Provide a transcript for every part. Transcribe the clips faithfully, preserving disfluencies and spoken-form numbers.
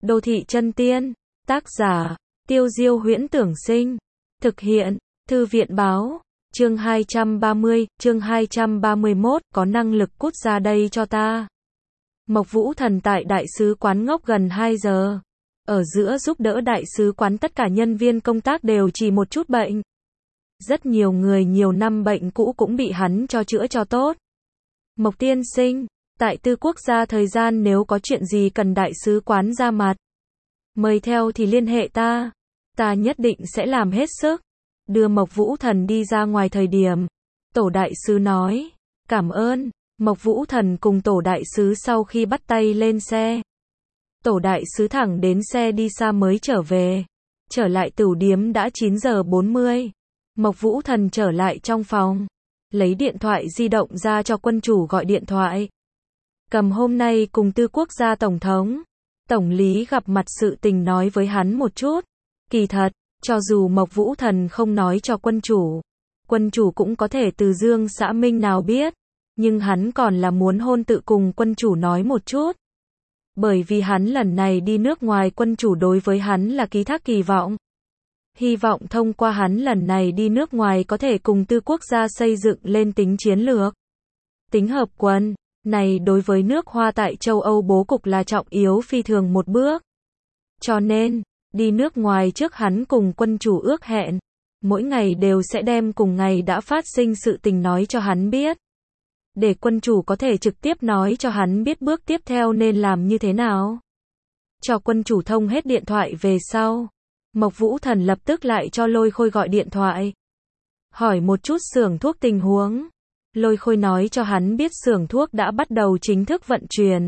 Đô thị chân tiên. Tác giả, Tiêu Diêu Huyễn Tưởng Sinh. Thực hiện, Thư viện báo. Chương hai trăm ba mươi, chương hai trăm ba mươi mốt, có năng lực cút ra đây cho ta. Mộc Vũ Thần tại đại sứ quán ngốc gần hai giờ. Ở giữa giúp đỡ đại sứ quán tất cả nhân viên công tác đều chỉ một chút bệnh. Rất nhiều người nhiều năm bệnh cũ cũng bị hắn cho chữa cho tốt. Mộc tiên sinh, tại Tư Quốc gia thời gian nếu có chuyện gì cần đại sứ quán ra mặt, mời theo thì liên hệ ta. Ta nhất định sẽ làm hết sức. Đưa Mộc Vũ Thần đi ra ngoài thời điểm, tổ đại sứ nói, cảm ơn. Mộc Vũ Thần cùng tổ đại sứ sau khi bắt tay lên xe. Tổ đại sứ thẳng đến xe đi xa mới trở về. Trở lại tửu điếm đã chín giờ bốn mươi. Mộc Vũ Thần trở lại trong phòng. Lấy điện thoại di động ra cho quân chủ gọi điện thoại. Cầm hôm nay cùng Tư Quốc gia tổng thống, tổng lý gặp mặt sự tình nói với hắn một chút. Kỳ thật, cho dù Mộc Vũ Thần không nói cho quân chủ, quân chủ cũng có thể từ Dương xã Minh nào biết. Nhưng hắn còn là muốn hôn tự cùng quân chủ nói một chút. Bởi vì hắn lần này đi nước ngoài quân chủ đối với hắn là ký thác kỳ vọng. Hy vọng thông qua hắn lần này đi nước ngoài có thể cùng Tư Quốc gia xây dựng lên tính chiến lược. Tính hợp quân, này đối với nước Hoa tại châu Âu bố cục là trọng yếu phi thường một bước. Cho nên, đi nước ngoài trước hắn cùng quân chủ ước hẹn, mỗi ngày đều sẽ đem cùng ngày đã phát sinh sự tình nói cho hắn biết. Để quân chủ có thể trực tiếp nói cho hắn biết bước tiếp theo nên làm như thế nào. Cho quân chủ thông hết điện thoại về sau, Mộc Vũ Thần lập tức lại cho Lôi Khôi gọi điện thoại. Hỏi một chút xưởng thuốc tình huống. Lôi Khôi nói cho hắn biết xưởng thuốc đã bắt đầu chính thức vận chuyển.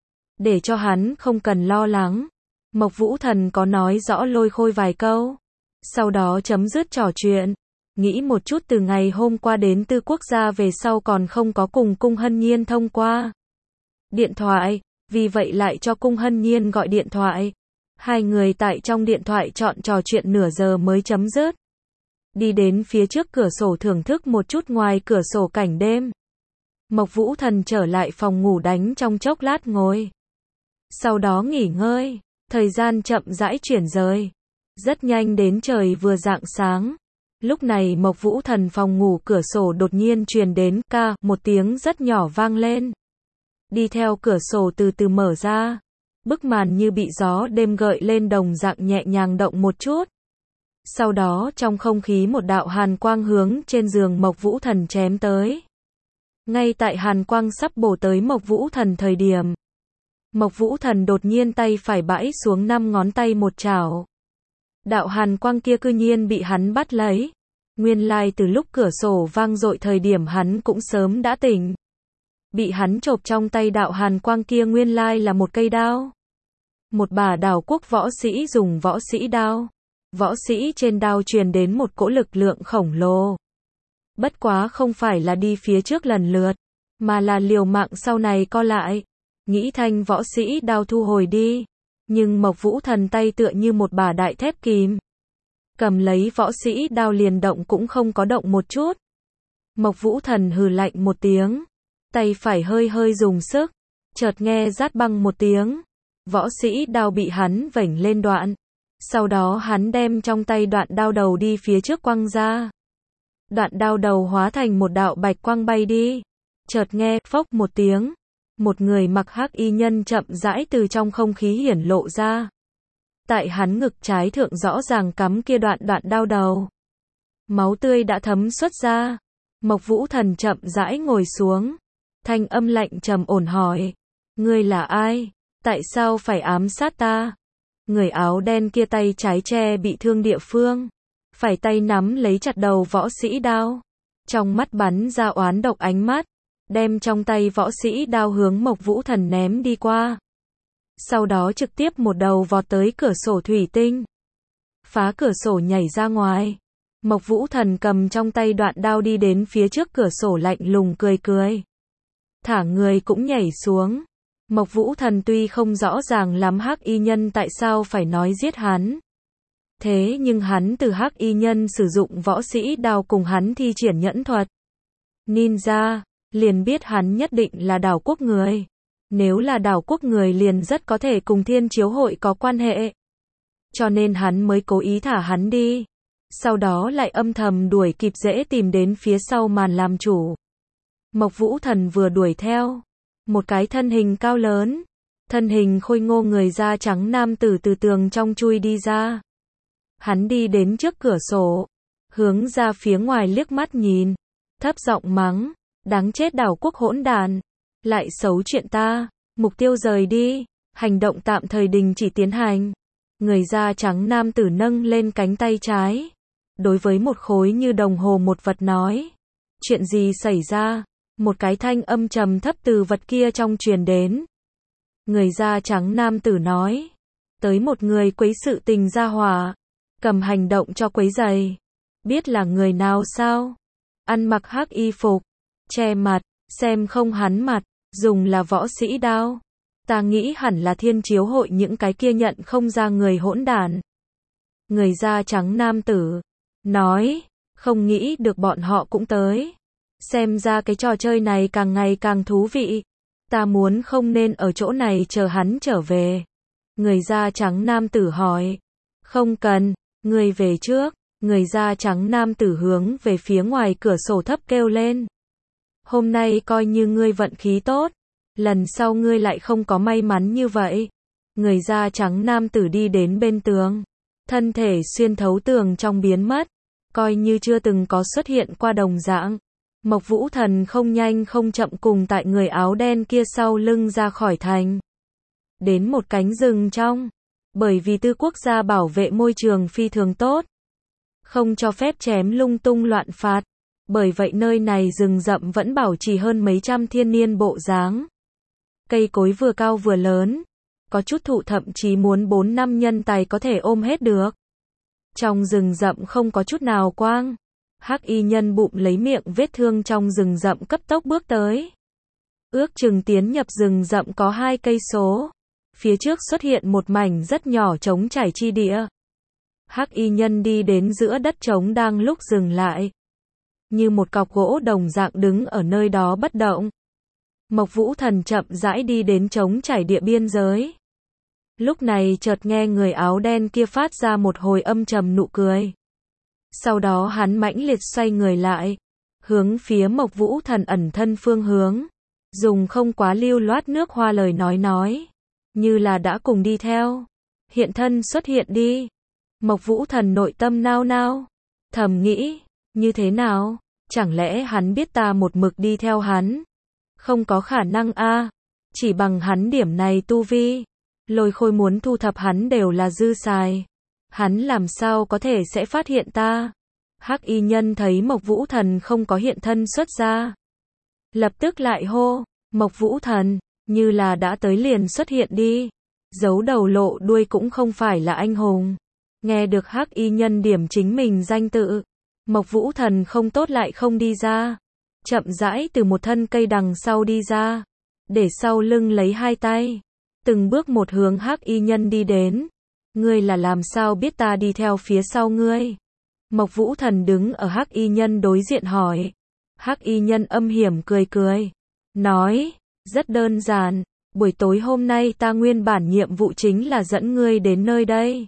Để cho hắn không cần lo lắng. Mộc Vũ Thần có nói rõ Lôi Khôi vài câu. Sau đó chấm dứt trò chuyện. Nghĩ một chút từ ngày hôm qua đến Tư Quốc gia về sau còn không có cùng Cung Hân Nhiên thông qua điện thoại, vì vậy lại cho Cung Hân Nhiên gọi điện thoại. Hai người tại trong điện thoại chọn trò chuyện nửa giờ mới chấm dứt. Đi đến phía trước cửa sổ thưởng thức một chút ngoài cửa sổ cảnh đêm. Mộc Vũ Thần trở lại phòng ngủ đánh trong chốc lát ngồi. Sau đó nghỉ ngơi, thời gian chậm rãi chuyển rời. Rất nhanh đến trời vừa rạng sáng. Lúc này Mộc Vũ Thần phòng ngủ cửa sổ đột nhiên truyền đến ca, một tiếng rất nhỏ vang lên. Đi theo cửa sổ từ từ mở ra. Bức màn như bị gió đêm gợi lên đồng dạng nhẹ nhàng động một chút. Sau đó trong không khí một đạo hàn quang hướng trên giường Mộc Vũ Thần chém tới. Ngay tại hàn quang sắp bổ tới Mộc Vũ Thần thời điểm, Mộc Vũ Thần đột nhiên tay phải bãi xuống năm ngón tay một chảo. Đạo hàn quang kia cư nhiên bị hắn bắt lấy. Nguyên lai từ lúc cửa sổ vang dội thời điểm hắn cũng sớm đã tỉnh. Bị hắn chộp trong tay đạo hàn quang kia nguyên lai là một cây đao. Một bà đảo quốc võ sĩ dùng võ sĩ đao. Võ sĩ trên đao truyền đến một cỗ lực lượng khổng lồ. Bất quá không phải là đi phía trước lần lượt, mà là liều mạng sau này co lại. Nghĩ thanh võ sĩ đao thu hồi đi. Nhưng Mộc Vũ Thần tay tựa như một bà đại thép kìm. Cầm lấy võ sĩ đao liền động cũng không có động một chút. Mộc Vũ Thần hừ lạnh một tiếng. Tay phải hơi hơi dùng sức. Chợt nghe rát băng một tiếng. Võ sĩ đao bị hắn vểnh lên đoạn. Sau đó hắn đem trong tay đoạn đao đầu đi phía trước quăng ra. Đoạn đao đầu hóa thành một đạo bạch quang bay đi. Chợt nghe phốc một tiếng. Một người mặc hắc y nhân chậm rãi từ trong không khí hiển lộ ra. Tại hắn ngực trái thượng rõ ràng cắm kia đoạn đoạn đao đầu. Máu tươi đã thấm xuất ra. Mộc Vũ Thần chậm rãi ngồi xuống. Thanh âm lạnh trầm ổn hỏi. Ngươi là ai? Tại sao phải ám sát ta? Người áo đen kia tay trái che bị thương địa phương. Phải tay nắm lấy chặt đầu võ sĩ đao. Trong mắt bắn ra oán độc ánh mắt. Đem trong tay võ sĩ đao hướng Mộc Vũ Thần ném đi qua. Sau đó trực tiếp một đầu vọt tới cửa sổ thủy tinh. Phá cửa sổ nhảy ra ngoài. Mộc Vũ Thần cầm trong tay đoạn đao đi đến phía trước cửa sổ lạnh lùng cười cười. Thả người cũng nhảy xuống. Mộc Vũ Thần tuy không rõ ràng lắm hắc y nhân tại sao phải nói giết hắn. Thế nhưng hắn từ hắc y nhân sử dụng võ sĩ đao cùng hắn thi triển nhẫn thuật ninja, liền biết hắn nhất định là đảo quốc người. Nếu là đảo quốc người liền rất có thể cùng thiên chiếu hội có quan hệ. Cho nên hắn mới cố ý thả hắn đi. Sau đó lại âm thầm đuổi kịp dễ tìm đến phía sau màn làm chủ. Mộc Vũ Thần vừa đuổi theo. Một cái thân hình cao lớn. Thân hình khôi ngô người da trắng nam tử từ tường trong chui đi ra. Hắn đi đến trước cửa sổ. Hướng ra phía ngoài liếc mắt nhìn. Thấp giọng mắng. Đáng chết đảo quốc hỗn đàn. Lại xấu chuyện ta. Mục tiêu rời đi. Hành động tạm thời đình chỉ tiến hành. Người da trắng nam tử nâng lên cánh tay trái. Đối với một khối như đồng hồ một vật nói. Chuyện gì xảy ra? Một cái thanh âm trầm thấp từ vật kia trong truyền đến. Người da trắng nam tử nói. Tới một người quấy sự tình ra hỏa. Cầm hành động cho quấy giày. Biết là người nào sao? Ăn mặc hắc y phục. Che mặt. Xem không hắn mặt. Dùng là võ sĩ đao. Ta nghĩ hẳn là thiên chiếu hội những cái kia nhận không ra người hỗn đản. Người da trắng nam tử. Nói. Không nghĩ được bọn họ cũng tới. Xem ra cái trò chơi này càng ngày càng thú vị. Ta muốn không nên ở chỗ này chờ hắn trở về. Người da trắng nam tử hỏi. Không cần, ngươi về trước. Người da trắng nam tử hướng về phía ngoài cửa sổ thấp kêu lên. Hôm nay coi như ngươi vận khí tốt. Lần sau ngươi lại không có may mắn như vậy. Người da trắng nam tử đi đến bên tường. Thân thể xuyên thấu tường trong biến mất. Coi như chưa từng có xuất hiện qua đồng dạng. Mộc Vũ Thần không nhanh không chậm cùng tại người áo đen kia sau lưng ra khỏi thành. Đến một cánh rừng trong. Bởi vì tư quốc gia bảo vệ môi trường phi thường tốt. Không cho phép chém lung tung loạn phạt. Bởi vậy nơi này rừng rậm vẫn bảo trì hơn mấy trăm thiên niên bộ dáng. Cây cối vừa cao vừa lớn. Có chút thụ thậm chí muốn bốn năm nhân tài có thể ôm hết được. Trong rừng rậm không có chút nào quang. Hắc y nhân bụng lấy miệng vết thương trong rừng rậm cấp tốc bước tới. Ước chừng tiến nhập rừng rậm có hai cây số. Phía trước xuất hiện một mảnh rất nhỏ trống trải chi địa. Hắc y nhân đi đến giữa đất trống đang lúc dừng lại. Như một cọc gỗ đồng dạng đứng ở nơi đó bất động. Mộc Vũ Thần chậm rãi đi đến trống trải địa biên giới. Lúc này chợt nghe người áo đen kia phát ra một hồi âm trầm nụ cười. Sau đó hắn mãnh liệt xoay người lại, hướng phía Mộc Vũ Thần ẩn thân phương hướng, dùng không quá lưu loát nước hoa lời nói nói, như là đã cùng đi theo. Hiện thân xuất hiện đi. Mộc Vũ Thần nội tâm nao nao, thầm nghĩ, như thế nào, chẳng lẽ hắn biết ta một mực đi theo hắn? Không có khả năng a, chỉ bằng hắn điểm này tu vi, Lôi Khôi muốn thu thập hắn đều là dư xài. Hắn làm sao có thể sẽ phát hiện ta? Hắc y nhân thấy Mộc Vũ Thần không có hiện thân xuất ra. Lập tức lại hô, Mộc Vũ Thần, như là đã tới liền xuất hiện đi. Giấu đầu lộ đuôi cũng không phải là anh hùng. Nghe được Hắc y nhân điểm chính mình danh tự. Mộc Vũ Thần không tốt lại không đi ra. Chậm rãi từ một thân cây đằng sau đi ra. Để sau lưng lấy hai tay. Từng bước một hướng Hắc y nhân đi đến. Ngươi là làm sao biết ta đi theo phía sau ngươi? Mộc Vũ Thần đứng ở Hắc y nhân đối diện hỏi. Hắc y nhân âm hiểm cười cười. Nói, rất đơn giản, buổi tối hôm nay ta nguyên bản nhiệm vụ chính là dẫn ngươi đến nơi đây.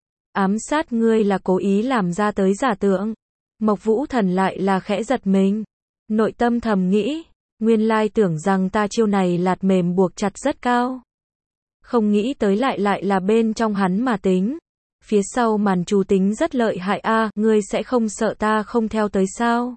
Ám sát ngươi là cố ý làm ra tới giả tượng. Mộc Vũ Thần lại là khẽ giật mình. Nội tâm thầm nghĩ, nguyên lai tưởng rằng ta chiêu này lạt mềm buộc chặt rất cao. Không nghĩ tới lại lại là bên trong hắn mà tính. Phía sau màn chủ tính rất lợi hại a, à, ngươi sẽ không sợ ta không theo tới sao?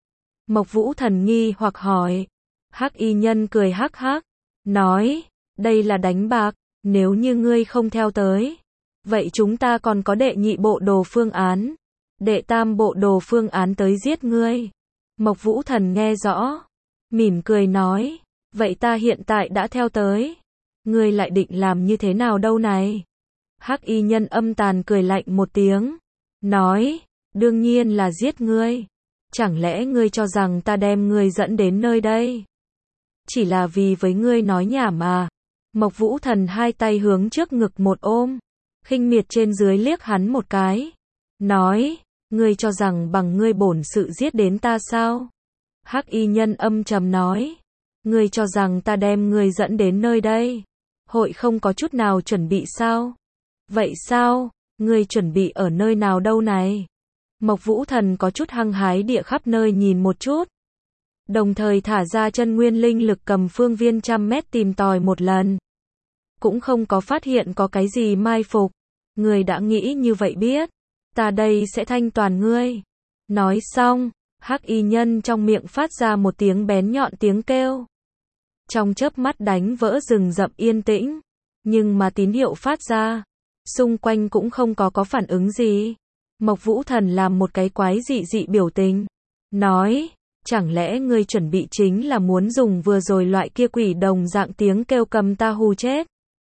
Mộc Vũ Thần nghi hoặc hỏi. Hắc y nhân cười hắc hắc, nói, đây là đánh bạc, nếu như ngươi không theo tới, vậy chúng ta còn có đệ nhị bộ đồ phương án, đệ tam bộ đồ phương án tới giết ngươi. Mộc Vũ Thần nghe rõ, mỉm cười nói, vậy ta hiện tại đã theo tới, ngươi lại định làm như thế nào đâu này? Hắc y nhân âm tàn cười lạnh một tiếng, nói, đương nhiên là giết ngươi. Chẳng lẽ ngươi cho rằng ta đem ngươi dẫn đến nơi đây? Chỉ là vì với ngươi nói nhảm à? Mộc Vũ Thần hai tay hướng trước ngực một ôm, khinh miệt trên dưới liếc hắn một cái, nói, ngươi cho rằng bằng ngươi bổn sự giết đến ta sao? Hắc y nhân âm trầm nói, Ngươi cho rằng ta đem ngươi dẫn đến nơi đây, hội không có chút nào chuẩn bị sao? Vậy sao? Ngươi chuẩn bị ở nơi nào đâu này? Mộc Vũ Thần có chút hăng hái địa khắp nơi nhìn một chút. Đồng thời thả ra chân nguyên linh lực cầm phương viên trăm mét tìm tòi một lần. Cũng không có phát hiện có cái gì mai phục. Ngươi đã nghĩ như vậy biết. Ta đây sẽ thanh toàn ngươi. Nói xong, hắc y nhân trong miệng phát ra một tiếng bén nhọn tiếng kêu. Trong chớp mắt đánh vỡ rừng rậm yên tĩnh. Nhưng mà tín hiệu phát ra, xung quanh cũng không có có phản ứng gì. Mộc Vũ Thần làm một cái quái dị dị biểu tình. Nói, chẳng lẽ ngươi chuẩn bị chính là muốn dùng vừa rồi loại kia quỷ đồng dạng tiếng kêu cầm ta hù chết?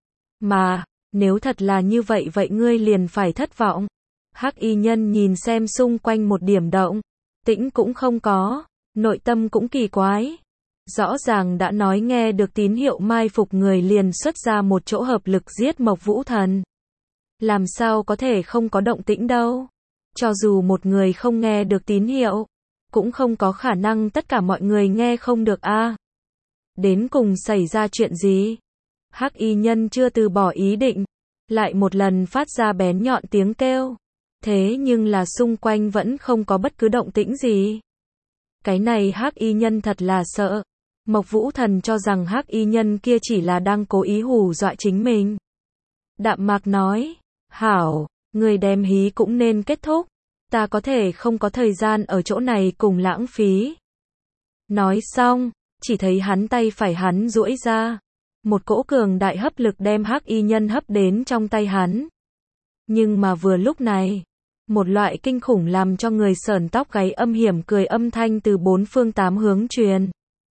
Mà, nếu thật là như vậy vậy ngươi liền phải thất vọng. Hắc y nhân nhìn xem xung quanh một điểm động, tĩnh cũng không có, nội tâm cũng kỳ quái. Rõ ràng đã nói nghe được tín hiệu mai phục người liền xuất ra một chỗ hợp lực giết Mộc Vũ Thần. Làm sao có thể không có động tĩnh đâu? Cho dù một người không nghe được tín hiệu, cũng không có khả năng tất cả mọi người nghe không được a. À, đến cùng xảy ra chuyện gì? Hắc y nhân chưa từ bỏ ý định, lại một lần phát ra bén nhọn tiếng kêu. Thế nhưng là xung quanh vẫn không có bất cứ động tĩnh gì. Cái này hắc y nhân thật là sợ. Mộc Vũ Thần cho rằng hắc y nhân kia chỉ là đang cố ý hù dọa chính mình. Đạm mạc nói, hảo, người đem hí cũng nên kết thúc. Ta có thể không có thời gian ở chỗ này cùng lãng phí. Nói xong, chỉ thấy hắn tay phải hắn duỗi ra. Một cỗ cường đại hấp lực đem hắc y nhân hấp đến trong tay hắn. Nhưng mà vừa lúc này, một loại kinh khủng làm cho người sởn tóc gáy âm hiểm cười âm thanh từ bốn phương tám hướng truyền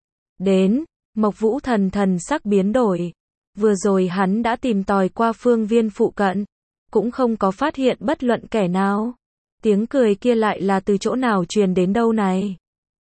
đến. Mộc Vũ Thần thần sắc biến đổi. Vừa rồi hắn đã tìm tòi qua phương viên phụ cận, cũng không có phát hiện bất luận kẻ nào. Tiếng cười kia lại là từ chỗ nào truyền đến đâu này?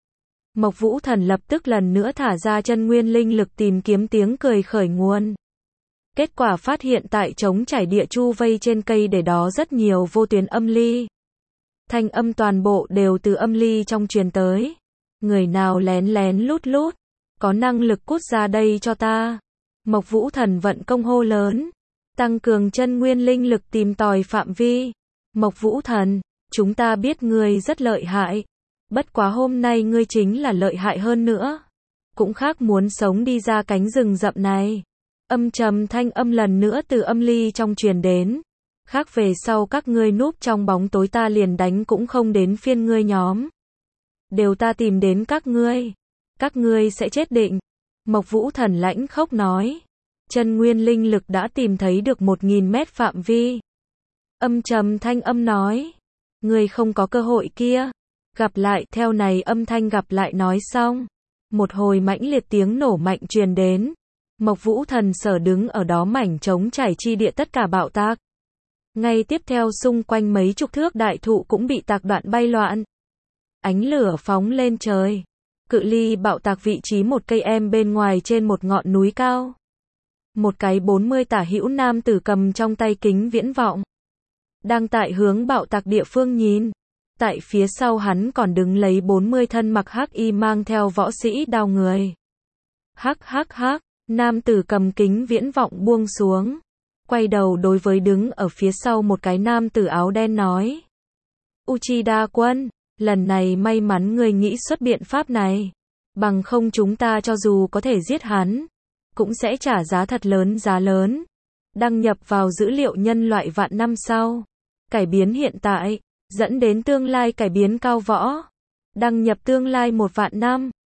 Mộc Vũ Thần lập tức lần nữa thả ra chân nguyên linh lực tìm kiếm tiếng cười khởi nguồn. Kết quả phát hiện tại trống trải địa chu vây trên cây để đó rất nhiều vô tuyến âm ly. Thanh âm toàn bộ đều từ âm ly trong truyền tới. Người nào lén lén lút lút, có năng lực cút ra đây cho ta. Mộc Vũ Thần vận công hô lớn, tăng cường chân nguyên linh lực tìm tòi phạm vi. Mộc Vũ Thần, chúng ta biết ngươi rất lợi hại. Bất quá hôm nay ngươi chính là lợi hại hơn nữa. Cũng khác muốn sống đi ra cánh rừng rậm này. Âm trầm thanh âm lần nữa từ âm ly trong truyền đến. Khác về sau các ngươi núp trong bóng tối ta liền đánh cũng không đến phiên ngươi nhóm. Đều ta tìm đến các ngươi. Các ngươi sẽ chết định. Mộc Vũ Thần lãnh khốc nói. Chân nguyên linh lực đã tìm thấy được một nghìn mét phạm vi. Âm trầm thanh âm nói. Ngươi không có cơ hội kia. Gặp lại theo này âm thanh gặp lại nói xong. Một hồi mãnh liệt tiếng nổ mạnh truyền đến. Mộc Vũ Thần sở đứng ở đó mảnh trống trải chi địa tất cả bạo tạc. Ngay tiếp theo xung quanh mấy chục thước đại thụ cũng bị tạc đoạn bay loạn. Ánh lửa phóng lên trời. Cự ly bạo tạc vị trí một cây em bên ngoài trên một ngọn núi cao. Một cái bốn mươi tả hữu nam tử cầm trong tay kính viễn vọng. Đang tại hướng bạo tạc địa phương nhìn. Tại phía sau hắn còn đứng lấy bốn mươi thân mặc hắc y mang theo võ sĩ đao người. Hắc hắc hắc, nam tử cầm kính viễn vọng buông xuống. Quay đầu đối với đứng ở phía sau một cái nam tử áo đen nói. Uchida quân, lần này may mắn người nghĩ xuất biện pháp này. Bằng không chúng ta cho dù có thể giết hắn, cũng sẽ trả giá thật lớn giá lớn. Đăng nhập vào dữ liệu nhân loại vạn năm sau. Cải biến hiện tại, dẫn đến tương lai cải biến cao võ. Đăng nhập tương lai một vạn năm.